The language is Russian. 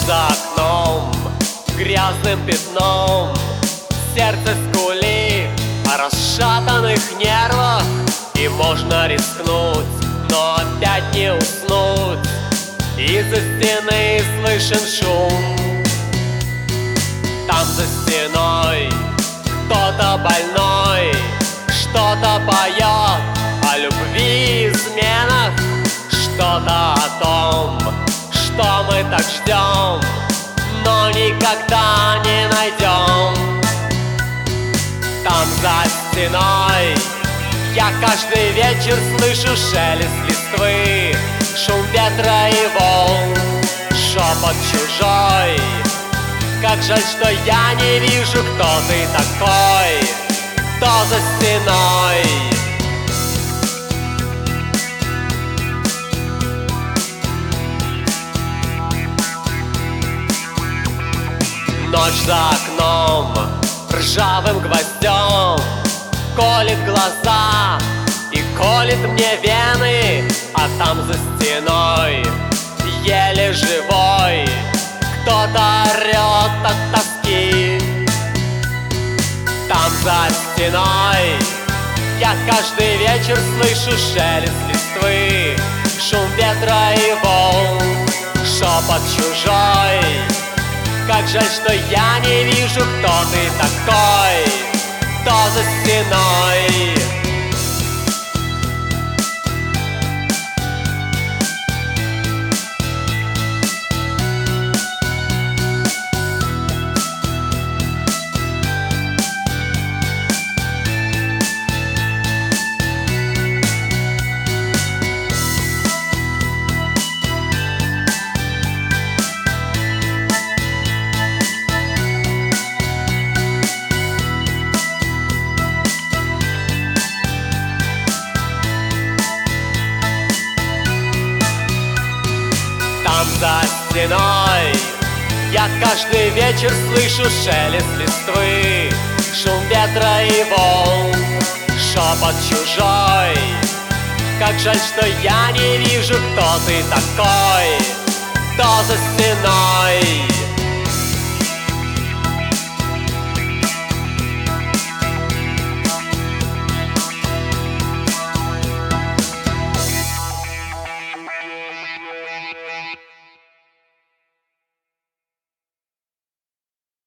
за окном грязным пятном, сердце скулит о расшатанных нервах. И можно рискнуть, но опять не уснуть. Из-за стены слышен шум. Там за стеной кто-то больной что-то поет о любви и изменах, что-то о том, что мы так ждем, но никогда не найдем. Там за стеной я каждый вечер слышу шелест листвы, шум ветра и волн, шепот чужой. Как жаль, что я не вижу, кто ты такой, кто за стеной. Ночь за окном ржавым гвоздем колет глаза и колет мне вены, а там за стеной еле живой кто-то орет от тоски. Там за стеной я каждый вечер слышу шелест листвы, шум ветра и волн, шепот чужой. Как жаль, что я не вижу, кто ты такой, кто за стеной. Там за стеной я каждый вечер слышу шелест листвы, шум ветра и волн, шепот чужой. Как жаль, что я не вижу, кто ты такой, кто за стеной.